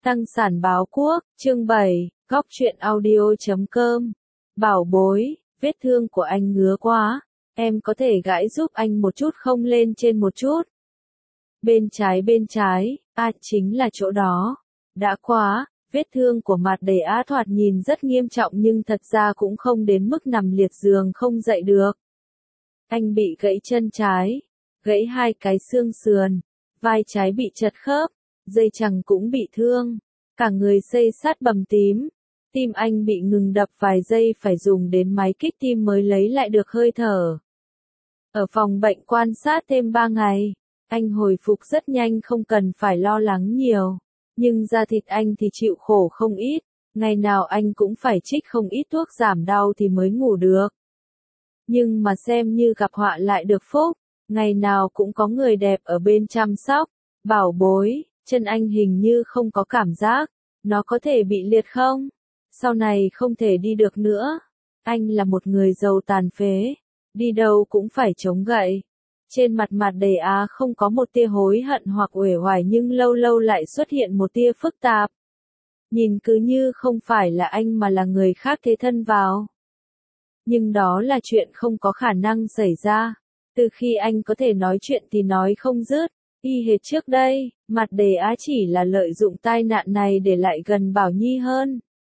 Tăng sản báo quốc, chương 7, góc truyện audio.com. Bảo bối, vết thương của anh ngứa quá, em có thể gãi giúp anh một chút không, lên trên một chút. Bên trái, chính là chỗ đó. Đã quá, vết thương của Mạt Đầy Á thoạt nhìn rất nghiêm trọng nhưng thật ra cũng không đến mức nằm liệt giường không dậy được. Anh bị gãy chân trái, gãy 2 cái xương sườn, vai trái bị chật khớp, dây chằng cũng bị thương, cả người xây xát bầm tím. Tim anh bị ngừng đập vài giây, phải dùng đến máy kích tim mới lấy lại được hơi thở. Ở phòng bệnh quan sát thêm 3 ngày, anh hồi phục rất nhanh, không cần phải lo lắng nhiều. Nhưng da thịt anh thì chịu khổ không ít, ngày nào anh cũng phải trích không ít thuốc giảm đau thì mới ngủ được. Nhưng mà xem như gặp họa lại được phúc, ngày nào cũng có người đẹp ở bên chăm sóc. Bảo bối, chân anh hình như không có cảm giác, nó có thể bị liệt không? Sau này không thể đi được nữa. Anh là một người giàu tàn phế, đi đâu cũng phải chống gậy. Trên mặt Mạt Đầy Á không có một tia hối hận hoặc uể oải, nhưng lâu lâu lại xuất hiện một tia phức tạp. Nhìn cứ như không phải là anh mà là người khác thế thân vào. Nhưng đó là chuyện không có khả năng xảy ra. Từ khi anh có thể nói chuyện thì nói không dứt, y hệt trước đây, Mạt Đầy Á chỉ là lợi dụng tai nạn này để lại gần Bảo Nhi hơn.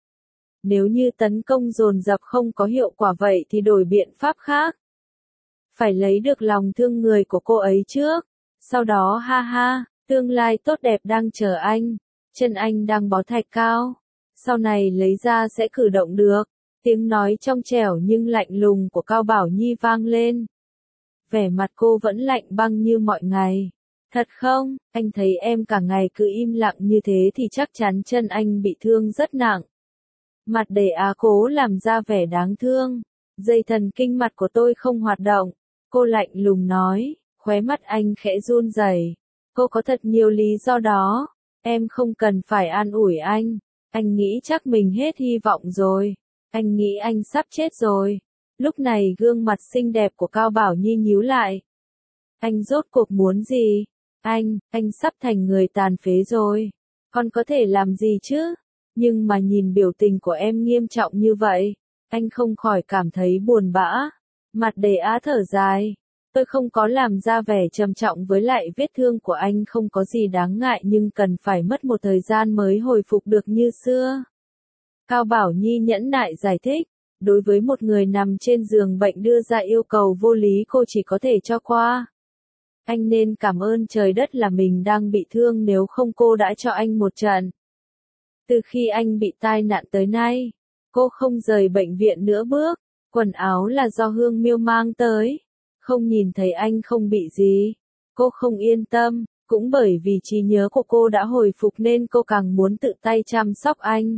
Nếu như tấn công dồn dập không có hiệu quả vậy thì đổi biện pháp khác. Phải lấy được lòng thương người của cô ấy trước. Sau đó ha ha, tương lai tốt đẹp đang chờ anh. Chân anh đang bó thạch cao. Sau này lấy ra sẽ cử động được. Tiếng nói trong trẻo nhưng lạnh lùng của Cao Bảo Nhi vang lên. Vẻ mặt cô vẫn lạnh băng như mọi ngày. Thật không, anh thấy em cả ngày cứ im lặng như thế thì chắc chắn chân anh bị thương rất nặng. Mạt Đầy Á cố làm ra vẻ đáng thương. Dây thần kinh mặt của tôi không hoạt động. Cô lạnh lùng nói, khóe mắt anh khẽ run rẩy. Cô có thật nhiều lý do đó. Em không cần phải an ủi anh. Anh nghĩ chắc mình hết hy vọng rồi. Anh nghĩ anh sắp chết rồi. Lúc này gương mặt xinh đẹp của Cao Bảo Nhi nhíu lại. Anh rốt cuộc muốn gì? Anh sắp thành người tàn phế rồi. Con có thể làm gì chứ? Nhưng mà nhìn biểu tình của em nghiêm trọng như vậy, anh không khỏi cảm thấy buồn bã. Mạt Đầy Á thở dài. Tôi không có làm ra vẻ trầm trọng, với lại vết thương của anh không có gì đáng ngại, nhưng cần phải mất một thời gian mới hồi phục được như xưa. Cao Bảo Nhi nhẫn nại giải thích. Đối với một người nằm trên giường bệnh đưa ra yêu cầu vô lý, cô chỉ có thể cho qua. Anh nên cảm ơn trời đất là mình đang bị thương, nếu không cô đã cho anh một trận. Từ khi anh bị tai nạn tới nay, cô không rời bệnh viện nữa bước. Quần áo là do Hương Miêu mang tới. Không nhìn thấy anh không bị gì, cô không yên tâm. Cũng bởi vì trí nhớ của cô đã hồi phục nên cô càng muốn tự tay chăm sóc anh.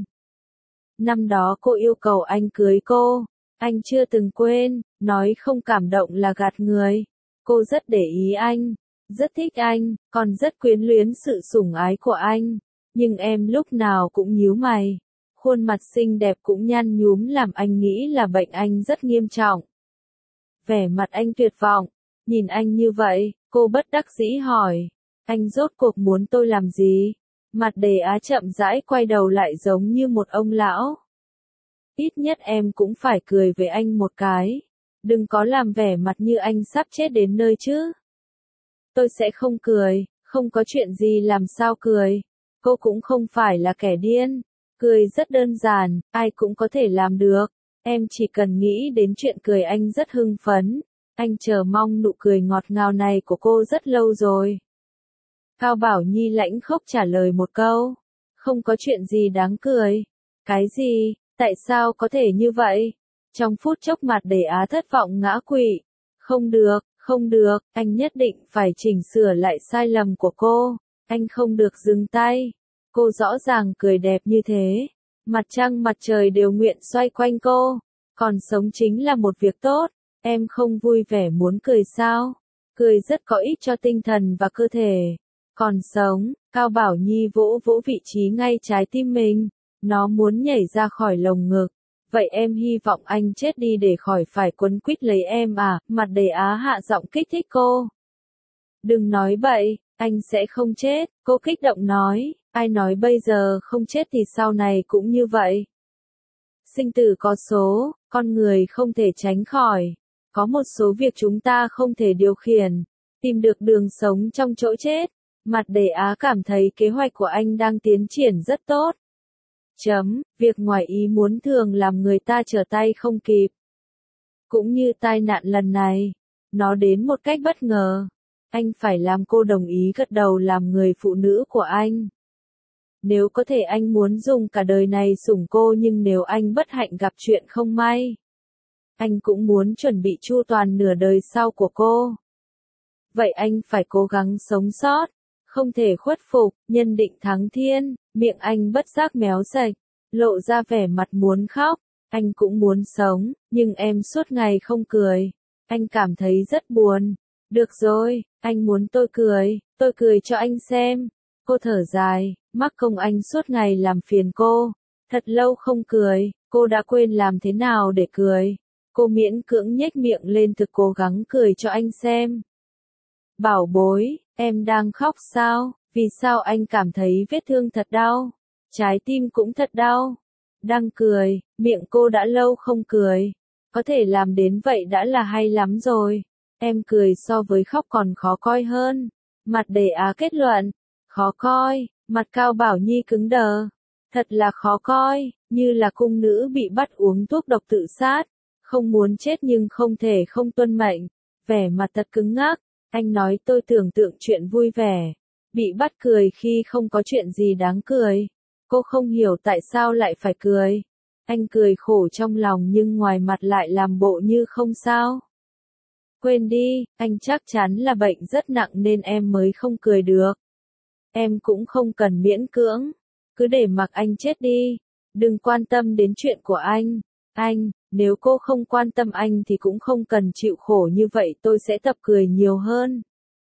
Năm đó cô yêu cầu anh cưới cô. Anh chưa từng quên, nói không cảm động là gạt người. Cô rất để ý anh, rất thích anh, còn rất quyến luyến sự sủng ái của anh. Nhưng em lúc nào cũng nhíu mày. Khuôn mặt xinh đẹp cũng nhăn nhúm làm anh nghĩ là bệnh anh rất nghiêm trọng. Vẻ mặt anh tuyệt vọng. Nhìn anh như vậy, cô bất đắc dĩ hỏi. Anh rốt cuộc muốn tôi làm gì? Mạt Đầy Á chậm rãi quay đầu lại giống như một ông lão. Ít nhất em cũng phải cười với anh một cái. Đừng có làm vẻ mặt như anh sắp chết đến nơi chứ. Tôi sẽ không cười, không có chuyện gì làm sao cười. Cô cũng không phải là kẻ điên. Cười rất đơn giản, ai cũng có thể làm được. Em chỉ cần nghĩ đến chuyện cười anh rất hưng phấn. Anh chờ mong nụ cười ngọt ngào này của cô rất lâu rồi. Cao Bảo Nhi lãnh khốc trả lời một câu. Không có chuyện gì đáng cười. Cái gì? Tại sao có thể như vậy? Trong phút chốc Mạt Đầy Á thất vọng ngã quỵ. Không được, anh nhất định phải chỉnh sửa lại sai lầm của cô. Anh không được dừng tay. Cô rõ ràng cười đẹp như thế. Mặt trăng mặt trời đều nguyện xoay quanh cô. Còn sống chính là một việc tốt. Em không vui vẻ muốn cười sao? Cười rất có ích cho tinh thần và cơ thể. Còn sống, Cao Bảo Nhi vỗ vỗ vị trí ngay trái tim mình. Nó muốn nhảy ra khỏi lồng ngực. Vậy em hy vọng anh chết đi để khỏi phải quấn quýt lấy em à? Mạt Đầy Á hạ giọng kích thích cô. Đừng nói bậy, anh sẽ không chết, cô kích động nói. Ai nói bây giờ không chết thì sau này cũng như vậy. Sinh tử có số, con người không thể tránh khỏi. Có một số việc chúng ta không thể điều khiển. Tìm được đường sống trong chỗ chết. Mặt Đề Á cảm thấy kế hoạch của anh đang tiến triển rất tốt. Việc ngoài ý muốn thường làm người ta trở tay không kịp. Cũng như tai nạn lần này. Nó đến một cách bất ngờ. Anh phải làm cô đồng ý gật đầu làm người phụ nữ của anh. Nếu có thể anh muốn dùng cả đời này sủng cô, nhưng nếu anh bất hạnh gặp chuyện không may, anh cũng muốn chuẩn bị chu toàn nửa đời sau của cô. Vậy anh phải cố gắng sống sót, không thể khuất phục, nhân định thắng thiên. Miệng anh bất giác méo sạch, lộ ra vẻ mặt muốn khóc. Anh cũng muốn sống, nhưng em suốt ngày không cười. Anh cảm thấy rất buồn. Được rồi, anh muốn tôi cười cho anh xem. Cô thở dài, mắc công anh suốt ngày làm phiền cô. Thật lâu không cười, cô đã quên làm thế nào để cười. Cô miễn cưỡng nhếch miệng lên thực cố gắng cười cho anh xem. Bảo bối, em đang khóc sao? Vì sao anh cảm thấy vết thương thật đau? Trái tim cũng thật đau. Đang cười, miệng cô đã lâu không cười. Có thể làm đến vậy đã là hay lắm rồi. Em cười so với khóc còn khó coi hơn. Mặt Đề Á kết luận. Khó coi, mặt Cao Bảo Nhi cứng đờ. Thật là khó coi, như là cung nữ bị bắt uống thuốc độc tự sát. Không muốn chết nhưng không thể không tuân mệnh. Vẻ mặt thật cứng ngắc. Anh nói tôi tưởng tượng chuyện vui vẻ. Bị bắt cười khi không có chuyện gì đáng cười. Cô không hiểu tại sao lại phải cười. Anh cười khổ trong lòng nhưng ngoài mặt lại làm bộ như không sao. Quên đi, anh chắc chắn là bệnh rất nặng nên em mới không cười được. Em cũng không cần miễn cưỡng. Cứ để mặc anh chết đi. Đừng quan tâm đến chuyện của anh. Nếu cô không quan tâm anh thì cũng không cần chịu khổ như vậy, tôi sẽ tập cười nhiều hơn.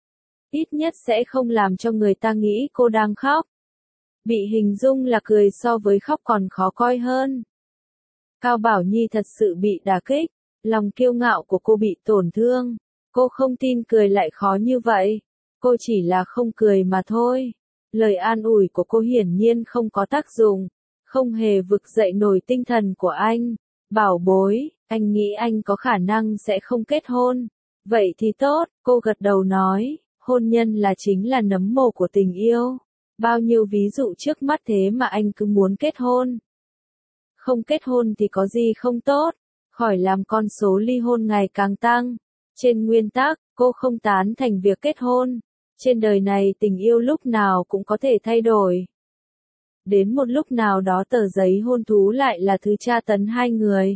Ít nhất sẽ không làm cho người ta nghĩ cô đang khóc. Bị hình dung là cười so với khóc còn khó coi hơn. Cao Bảo Nhi thật sự bị đả kích. Lòng kiêu ngạo của cô bị tổn thương. Cô không tin cười lại khó như vậy. Cô chỉ là không cười mà thôi. Lời an ủi của cô hiển nhiên không có tác dụng. Không hề vực dậy nổi tinh thần của anh. Bảo bối, anh nghĩ anh có khả năng sẽ không kết hôn. Vậy thì tốt, cô gật đầu nói. Hôn nhân là chính là nấm mồ của tình yêu. Bao nhiêu ví dụ trước mắt thế mà anh cứ muốn kết hôn. Không kết hôn thì có gì không tốt. Khỏi làm con số ly hôn ngày càng tăng. Trên nguyên tắc, cô không tán thành việc kết hôn. Trên đời này tình yêu lúc nào cũng có thể thay đổi. Đến một lúc nào đó tờ giấy hôn thú lại là thứ tra tấn hai người.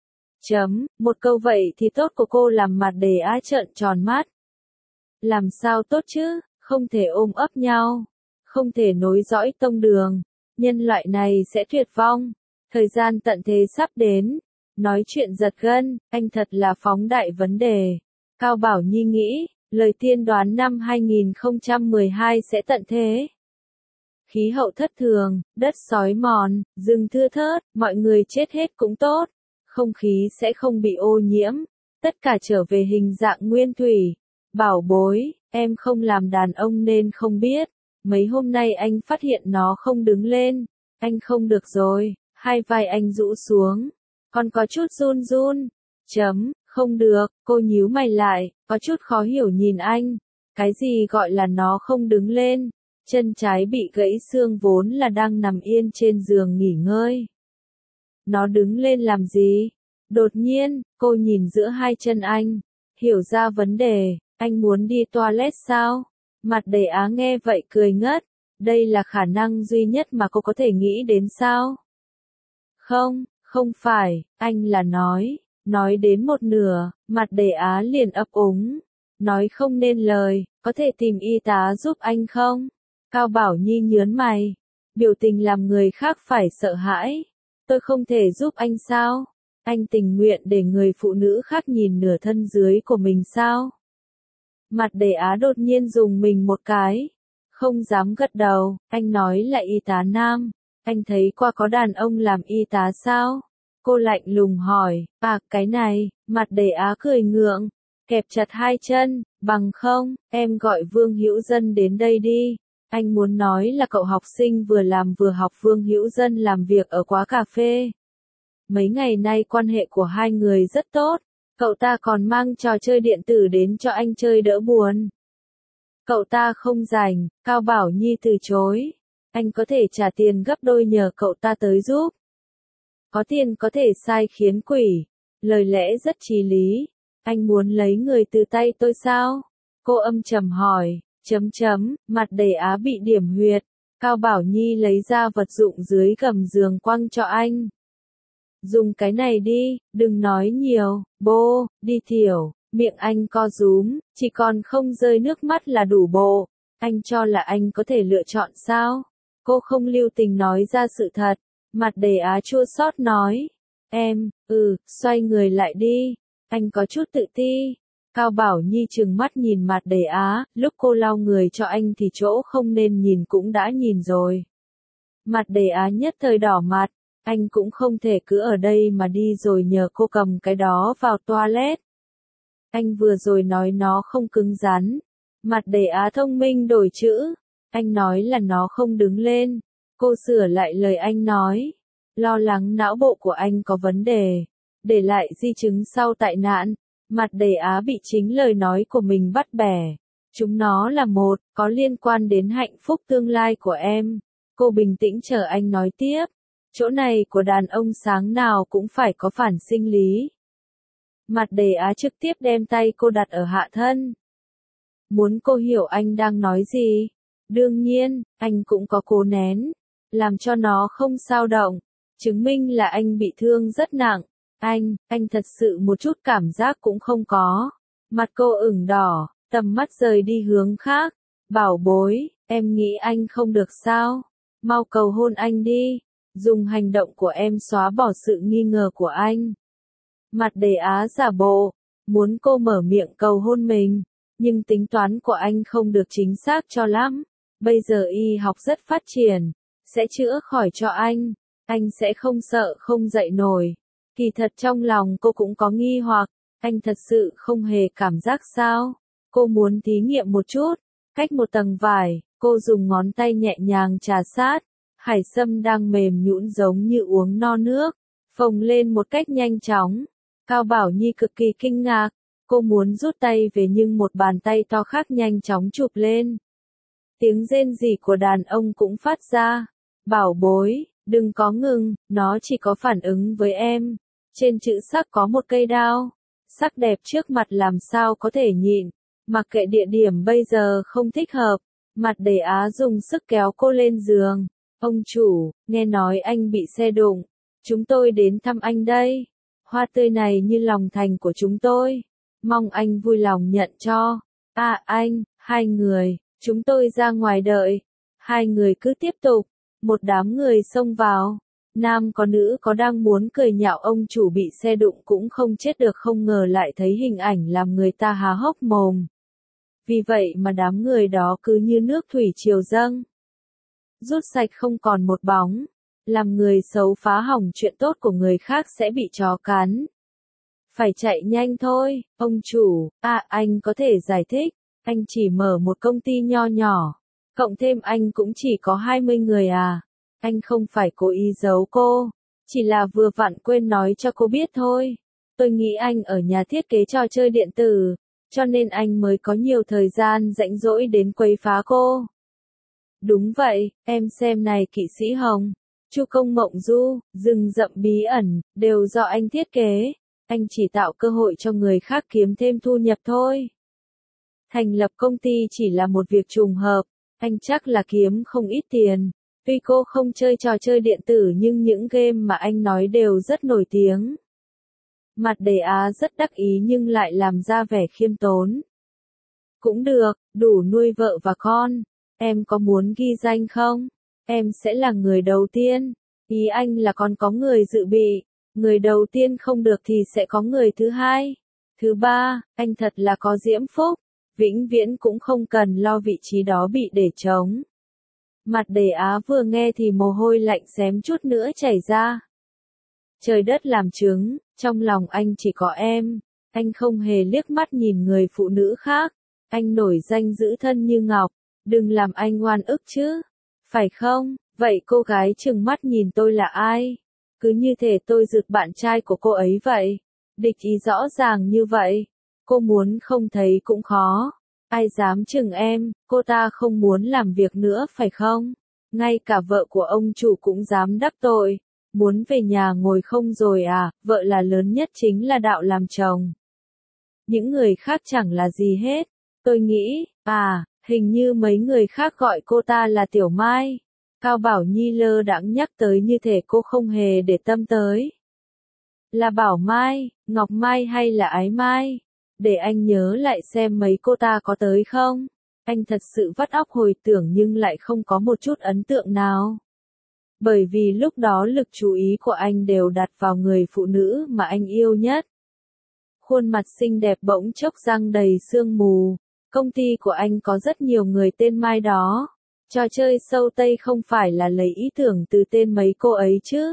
Một câu vậy thì tốt của cô làm mặt Đề Á trợn tròn mắt. Làm sao tốt chứ, không thể ôm ấp nhau. Không thể nối dõi tông đường. Nhân loại này sẽ tuyệt vong. Thời gian tận thế sắp đến. Nói chuyện giật gân, anh thật là phóng đại vấn đề. Cao Bảo Nhi nghĩ, lời tiên đoán năm 2012 sẽ tận thế. Khí hậu thất thường, đất xói mòn, rừng thưa thớt, mọi người chết hết cũng tốt. Không khí sẽ không bị ô nhiễm. Tất cả trở về hình dạng nguyên thủy. Bảo bối, em không làm đàn ông nên không biết. Mấy hôm nay anh phát hiện nó không đứng lên. Anh không được rồi, hai vai anh rũ xuống. Còn có chút run run. Không được, cô nhíu mày lại, có chút khó hiểu nhìn anh. Cái gì gọi là nó không đứng lên? Chân trái bị gãy xương vốn là đang nằm yên trên giường nghỉ ngơi. Nó đứng lên làm gì? Đột nhiên, cô nhìn giữa hai chân anh. Hiểu ra vấn đề, anh muốn đi toilet sao? Mặt Đề Á nghe vậy cười ngất. Đây là khả năng duy nhất mà cô có thể nghĩ đến sao? Không phải, anh là nói đến một nửa, mặt Đề Á liền ấp úng. Nói không nên lời, có thể tìm y tá giúp anh không? Cao Bảo Nhi nhớn mày. Biểu tình làm người khác phải sợ hãi. Tôi không thể giúp anh sao? Anh tình nguyện để người phụ nữ khác nhìn nửa thân dưới của mình sao? Mặt Đề Á đột nhiên dùng mình một cái. Không dám gật đầu, anh nói là y tá nam. Anh thấy qua có đàn ông làm y tá sao? Cô lạnh lùng hỏi, cái này, mặt Đề Á cười ngượng, kẹp chặt hai chân, bằng không, em gọi Vương Hữu Dân đến đây đi. Anh muốn nói là cậu học sinh vừa làm vừa học Vương Hữu Dân làm việc ở quán cà phê. Mấy ngày nay quan hệ của hai người rất tốt, cậu ta còn mang trò chơi điện tử đến cho anh chơi đỡ buồn. Cậu ta không rảnh, Cao Bảo Nhi từ chối. Anh có thể trả tiền gấp đôi nhờ cậu ta tới giúp. Có tiền có thể sai khiến quỷ. Lời lẽ rất chí lý. Anh muốn lấy người từ tay tôi sao? Cô âm trầm hỏi, mặt đầy Á bị điểm huyệt. Cao Bảo Nhi lấy ra vật dụng dưới gầm giường quăng cho anh. Dùng cái này đi, đừng nói nhiều, bô, đi thiểu. Miệng anh co rúm, chỉ còn không rơi nước mắt là đủ bộ. Anh cho là anh có thể lựa chọn sao? Cô không lưu tình nói ra sự thật. Mặt đầy Á chua xót nói. Xoay người lại đi. Anh có chút tự ti. Cao Bảo Nhi trừng mắt nhìn mặt đầy Á, lúc cô lau người cho anh thì chỗ không nên nhìn cũng đã nhìn rồi. Mặt đầy Á nhất thời đỏ mặt. Anh cũng không thể cứ ở đây mà đi rồi nhờ cô cầm cái đó vào toilet. Anh vừa rồi nói nó không cứng rắn. Mặt đầy Á thông minh đổi chữ. Anh nói là nó không đứng lên. Cô sửa lại lời anh nói. Lo lắng não bộ của anh có vấn đề. Để lại di chứng sau tai nạn. Mặt đầy Á bị chính lời nói của mình bắt bẻ. Chúng nó là một, có liên quan đến hạnh phúc tương lai của em. Cô bình tĩnh chờ anh nói tiếp. Chỗ này của đàn ông sáng nào cũng phải có phản sinh lý. Mặt đầy Á trực tiếp đem tay cô đặt ở hạ thân. Muốn cô hiểu anh đang nói gì? Đương nhiên, anh cũng có cố nén. Làm cho nó không xao động. Chứng minh là anh bị thương rất nặng. Anh thật sự một chút cảm giác cũng không có. Mặt cô ửng đỏ, tầm mắt rời đi hướng khác. Bảo bối, em nghĩ anh không được sao? Mau cầu hôn anh đi. Dùng hành động của em xóa bỏ sự nghi ngờ của anh. Mặt đầy Á giả bộ, muốn cô mở miệng cầu hôn mình, nhưng tính toán của anh không được chính xác cho lắm. Bây giờ y học rất phát triển, sẽ chữa khỏi cho anh sẽ không sợ không dậy nổi. Kỳ thật trong lòng cô cũng có nghi hoặc, anh thật sự không hề cảm giác sao? Cô muốn thí nghiệm một chút, cách một tầng vải, cô dùng ngón tay nhẹ nhàng trà sát. Hải sâm đang mềm nhũn giống như uống no nước, phồng lên một cách nhanh chóng. Cao Bảo Nhi cực kỳ kinh ngạc, cô muốn rút tay về nhưng một bàn tay to khác nhanh chóng chụp lên. Tiếng rên rỉ của đàn ông cũng phát ra. Bảo bối, đừng có ngừng, nó chỉ có phản ứng với em. Trên chữ sắc có một cây đao. Sắc đẹp trước mặt làm sao có thể nhịn. Mặc kệ địa điểm bây giờ không thích hợp. Mặt đầy Á dùng sức kéo cô lên giường. Ông chủ, nghe nói anh bị xe đụng. Chúng tôi đến thăm anh đây. Hoa tươi này như lòng thành của chúng tôi. Mong anh vui lòng nhận cho. Anh, hai người, chúng tôi ra ngoài đợi. Hai người cứ tiếp tục. Một đám người xông vào. Nam có nữ có đang muốn cười nhạo ông chủ bị xe đụng cũng không chết được, không ngờ lại thấy hình ảnh làm người ta há hốc mồm. Vì vậy mà đám người đó cứ như nước thủy triều dâng. Rút sạch không còn một bóng. Làm người xấu phá hỏng chuyện tốt của người khác sẽ bị chó cắn. Phải chạy nhanh thôi, ông chủ. Anh có thể giải thích. Anh chỉ mở một công ty nho nhỏ. Cộng thêm anh cũng chỉ có 20 người à. Anh không phải cố ý giấu cô. Chỉ là vừa vặn quên nói cho cô biết thôi. Tôi nghĩ anh ở nhà thiết kế trò chơi điện tử. Cho nên anh mới có nhiều thời gian rảnh rỗi đến quấy phá cô. Đúng vậy, em xem này kỵ sĩ Hồng, Chu Công Mộng Du, rừng rậm bí ẩn, đều do anh thiết kế. Anh chỉ tạo cơ hội cho người khác kiếm thêm thu nhập thôi. Thành lập công ty chỉ là một việc trùng hợp, anh chắc là kiếm không ít tiền. Tuy cô không chơi trò chơi điện tử nhưng những game mà anh nói đều rất nổi tiếng. Mặt đầy Á rất đắc ý nhưng lại làm ra vẻ khiêm tốn. Cũng được, đủ nuôi vợ và con. Em có muốn ghi danh không? Em sẽ là người đầu tiên. Ý anh là còn có người dự bị. Người đầu tiên không được thì sẽ có người thứ hai. Thứ ba, anh thật là có diễm phúc. Vĩnh viễn cũng không cần lo vị trí đó bị để trống. Mặt đầy Á vừa nghe thì mồ hôi lạnh xém chút nữa chảy ra. Trời đất làm chứng, trong lòng anh chỉ có em. Anh không hề liếc mắt nhìn người phụ nữ khác. Anh nổi danh giữ thân như ngọc. Đừng làm anh oan ức chứ. Phải không? Vậy cô gái trừng mắt nhìn tôi là ai? Cứ như thể tôi rượt bạn trai của cô ấy vậy. Địch ý rõ ràng như vậy. Cô muốn không thấy cũng khó. Ai dám chừng em, cô ta không muốn làm việc nữa phải không? Ngay cả vợ của ông chủ cũng dám đắc tội. Muốn về nhà ngồi không rồi à, vợ là lớn nhất chính là đạo làm chồng. Những người khác chẳng là gì hết. Tôi nghĩ, hình như mấy người khác gọi cô ta là Tiểu Mai. Cao Bảo Nhi lơ đãng nhắc tới như thể cô không hề để tâm tới. Là Bảo Mai, Ngọc Mai hay là Ái Mai? Để anh nhớ lại xem mấy cô ta có tới không? Anh thật sự vắt óc hồi tưởng nhưng lại không có một chút ấn tượng nào. Bởi vì lúc đó lực chú ý của anh đều đặt vào người phụ nữ mà anh yêu nhất. Khuôn mặt xinh đẹp bỗng chốc răng đầy sương mù. Công ty của anh có rất nhiều người tên Mai đó. Trò chơi sâu Tây không phải là lấy ý tưởng từ tên mấy cô ấy chứ.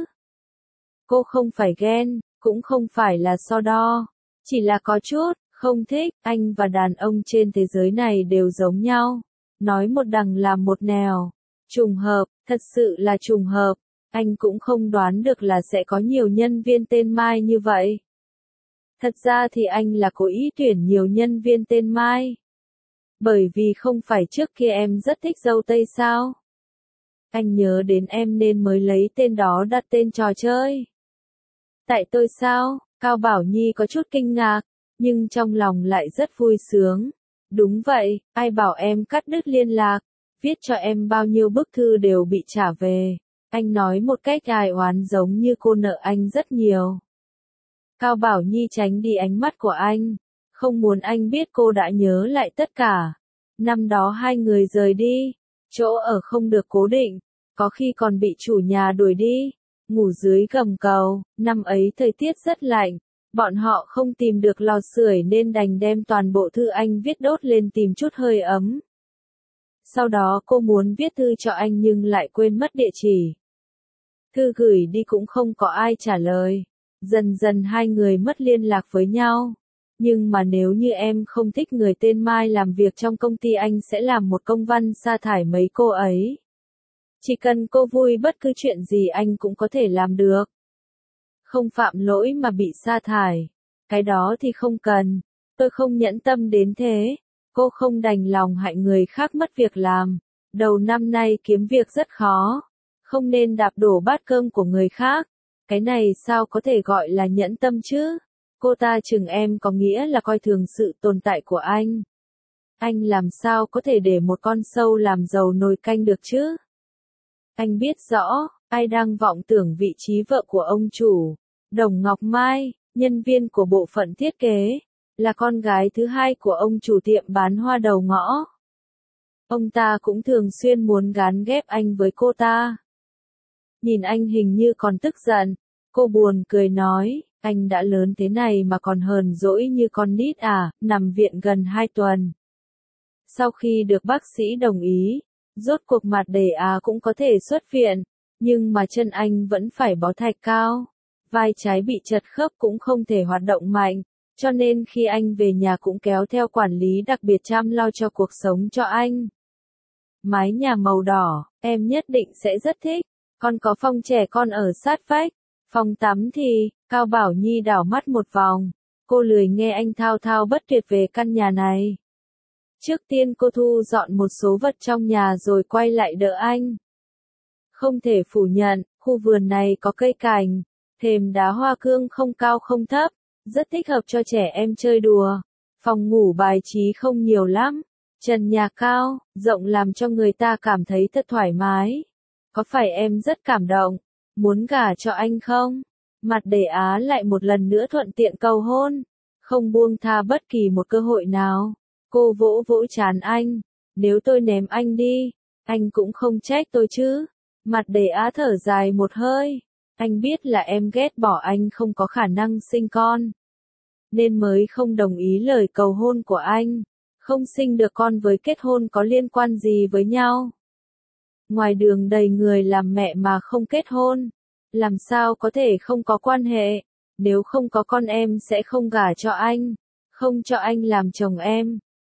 Cô không phải ghen, cũng không phải là so đo. Chỉ là có chút, không thích, anh và đàn ông trên thế giới này đều giống nhau. Nói một đằng làm một nẻo. Trùng hợp, thật sự là trùng hợp. Anh cũng không đoán được là sẽ có nhiều nhân viên tên Mai như vậy. Thật ra thì anh là cố ý tuyển nhiều nhân viên tên Mai. Bởi vì không phải trước kia em rất thích dâu tây sao? Anh nhớ đến em nên mới lấy tên đó đặt tên trò chơi. Tại tôi sao? Cao Bảo Nhi có chút kinh ngạc, nhưng trong lòng lại rất vui sướng. Đúng vậy, ai bảo em cắt đứt liên lạc, viết cho em bao nhiêu bức thư đều bị trả về. Anh nói một cách ai oán giống như cô nợ anh rất nhiều. Cao Bảo Nhi tránh đi ánh mắt của anh, không muốn anh biết cô đã nhớ lại tất cả. Năm đó hai người rời đi, chỗ ở không được cố định, có khi còn bị chủ nhà đuổi đi, ngủ dưới gầm cầu, năm ấy thời tiết rất lạnh, bọn họ không tìm được lò sưởi nên đành đem toàn bộ thư anh viết đốt lên tìm chút hơi ấm. Sau đó cô muốn viết thư cho anh nhưng lại quên mất địa chỉ. Thư gửi đi cũng không có ai trả lời. Dần dần hai người mất liên lạc với nhau. Nhưng mà nếu như em không thích người tên Mai làm việc trong công ty anh sẽ làm một công văn sa thải mấy cô ấy. Chỉ cần cô vui bất cứ chuyện gì anh cũng có thể làm được. Không phạm lỗi mà bị sa thải. Cái đó thì không cần. Tôi không nhẫn tâm đến thế. Cô không đành lòng hại người khác mất việc làm. Đầu năm nay kiếm việc rất khó. Không nên đạp đổ bát cơm của người khác. Cái này sao có thể gọi là nhẫn tâm chứ? Cô ta chừng em có nghĩa là coi thường sự tồn tại của anh. Anh làm sao có thể để một con sâu làm dầu nồi canh được chứ? Anh biết rõ, ai đang vọng tưởng vị trí vợ của ông chủ. Đồng Ngọc Mai, nhân viên của bộ phận thiết kế, là con gái thứ hai của ông chủ tiệm bán hoa đầu ngõ. Ông ta cũng thường xuyên muốn gán ghép anh với cô ta. Nhìn anh hình như còn tức giận, cô buồn cười nói, anh đã lớn thế này mà còn hờn dỗi như con nít à, nằm viện gần 2 tuần. Sau khi được bác sĩ đồng ý, rốt cuộc mặt đầy cũng có thể xuất viện, nhưng mà chân anh vẫn phải bó thạch cao. Vai trái bị chật khớp cũng không thể hoạt động mạnh, cho nên khi anh về nhà cũng kéo theo quản lý đặc biệt chăm lo cho cuộc sống cho anh. Mái nhà màu đỏ, em nhất định sẽ rất thích. Còn có phòng trẻ con ở sát vách. Phòng tắm thì, Cao Bảo Nhi đảo mắt một vòng. Cô lười nghe anh thao thao bất tuyệt về căn nhà này. Trước tiên cô thu dọn một số vật trong nhà rồi quay lại đỡ anh. Không thể phủ nhận, khu vườn này có cây cảnh, thềm đá hoa cương không cao không thấp, rất thích hợp cho trẻ em chơi đùa. Phòng ngủ bài trí không nhiều lắm, trần nhà cao, rộng làm cho người ta cảm thấy thật thoải mái. Có phải em rất cảm động, muốn gả cho anh không? Mặt Đề Á lại một lần nữa thuận tiện cầu hôn, không buông tha bất kỳ một cơ hội nào. Cô vỗ vỗ trán anh, nếu tôi ném anh đi, anh cũng không trách tôi chứ. Mặt Đề Á thở dài một hơi, anh biết là em ghét bỏ anh không có khả năng sinh con, nên mới không đồng ý lời cầu hôn của anh. Không sinh được con với kết hôn có liên quan gì với nhau. Ngoài đường đầy người làm mẹ mà không kết hôn, làm sao có thể không có quan hệ, nếu không có con em sẽ không gả cho anh, không cho anh làm chồng em,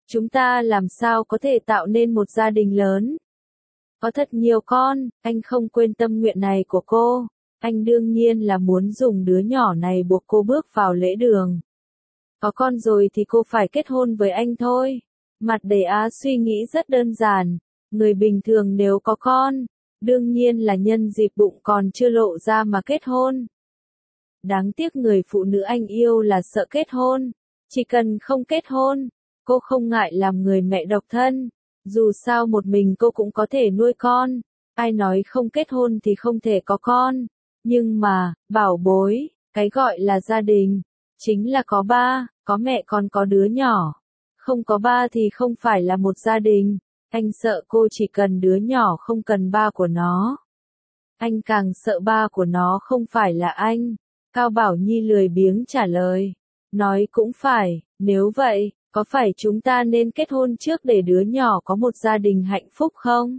Chúng ta làm sao có thể tạo nên một gia đình lớn? Có thật nhiều con, anh không quên tâm nguyện này của cô. Anh đương nhiên là muốn dùng đứa nhỏ này buộc cô bước vào lễ đường. Có con rồi thì cô phải kết hôn với anh thôi. Mặt Đầy Á suy nghĩ rất đơn giản. Người bình thường nếu có con, đương nhiên là nhân dịp bụng còn chưa lộ ra mà kết hôn. Đáng tiếc người phụ nữ anh yêu là sợ kết hôn. Chỉ cần không kết hôn, cô không ngại làm người mẹ độc thân. Dù sao một mình cô cũng có thể nuôi con. Ai nói không kết hôn thì không thể có con. Nhưng mà, bảo bối, cái gọi là gia đình, chính là có ba, có mẹ còn có đứa nhỏ. Không có ba thì không phải là một gia đình. Anh sợ cô chỉ cần đứa nhỏ không cần ba của nó. Anh càng sợ ba của nó không phải là anh. Cao Bảo Nhi lười biếng trả lời. Nói cũng phải, nếu vậy, có phải chúng ta nên kết hôn trước để đứa nhỏ có một gia đình hạnh phúc không?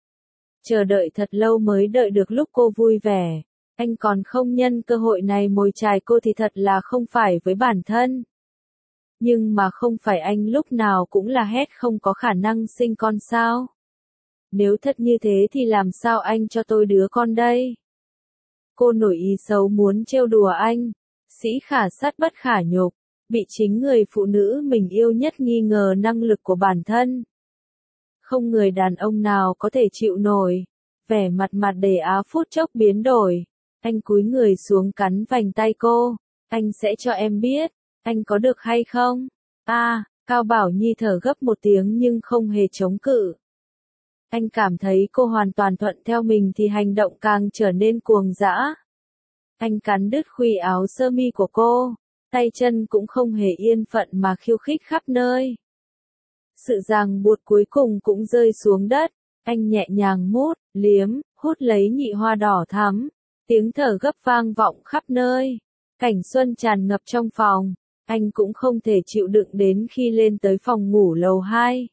Chờ đợi thật lâu mới đợi được lúc cô vui vẻ. Anh còn không nhân cơ hội này mồi chài cô thì thật là không phải với bản thân. Nhưng mà không phải anh lúc nào cũng là hét không có khả năng sinh con sao? Nếu thật như thế thì làm sao anh cho tôi đứa con đây? Cô nổi ý xấu muốn trêu đùa anh. Sĩ khả sát bất khả nhục. Bị chính người phụ nữ mình yêu nhất nghi ngờ năng lực của bản thân. Không người đàn ông nào có thể chịu nổi. Vẻ mặt Mặt Đầy Á phút chốc biến đổi. Anh cúi người xuống cắn vành tay cô. Anh sẽ cho em biết. Anh có được hay không? Cao Bảo Nhi thở gấp một tiếng nhưng không hề chống cự. Anh cảm thấy cô hoàn toàn thuận theo mình thì hành động càng trở nên cuồng dã. Anh cắn đứt khuy áo sơ mi của cô. Tay chân cũng không hề yên phận mà khiêu khích khắp nơi. Sự ràng buộc cuối cùng cũng rơi xuống đất. Anh nhẹ nhàng mút, liếm, hút lấy nhị hoa đỏ thắm. Tiếng thở gấp vang vọng khắp nơi. Cảnh xuân tràn ngập trong phòng. Anh cũng không thể chịu đựng đến khi lên tới phòng ngủ lầu 2.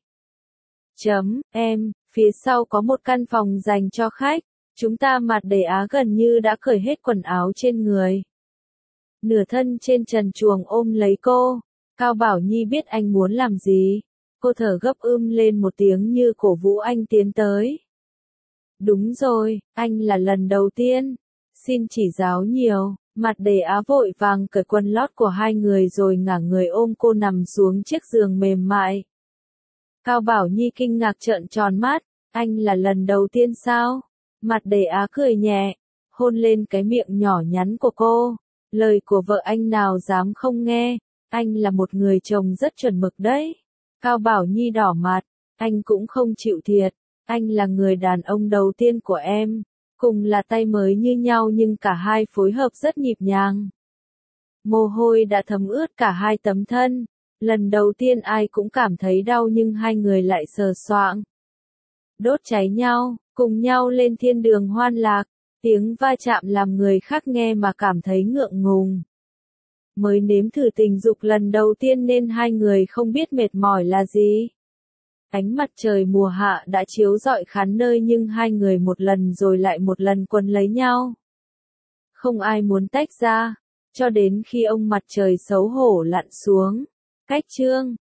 Phía sau có một căn phòng dành cho khách. Chúng ta Mặt Đầy Á gần như đã cởi hết quần áo trên người. Nửa thân trên trần truồng ôm lấy cô. Cao Bảo Nhi biết anh muốn làm gì. Cô thở gấp lên một tiếng như cổ vũ anh tiến tới. Đúng rồi, anh là lần đầu tiên. Xin chỉ giáo nhiều. Mặt Đầy Á vội vàng cởi quần lót của hai người rồi ngả người ôm cô nằm xuống chiếc giường mềm mại. Cao Bảo Nhi kinh ngạc trợn tròn mắt. Anh là lần đầu tiên sao? Mặt Đầy Á cười nhẹ. Hôn lên cái miệng nhỏ nhắn của cô. Lời của vợ anh nào dám không nghe. Anh là một người chồng rất chuẩn mực đấy. Cao Bảo Nhi đỏ mặt. Anh cũng không chịu thiệt. Anh là người đàn ông đầu tiên của em. Cùng là tay mới như nhau nhưng cả hai phối hợp rất nhịp nhàng. Mồ hôi đã thấm ướt cả hai tấm thân. Lần đầu tiên ai cũng cảm thấy đau nhưng hai người lại sờ soạng. Đốt cháy nhau, cùng nhau lên thiên đường hoan lạc. Tiếng va chạm làm người khác nghe mà cảm thấy ngượng ngùng. Mới nếm thử tình dục lần đầu tiên nên hai người không biết mệt mỏi là gì. Ánh mặt trời mùa hạ đã chiếu rọi khán nơi nhưng hai người một lần rồi lại một lần quấn lấy nhau. Không ai muốn tách ra, cho đến khi ông mặt trời xấu hổ lặn xuống. Cách chương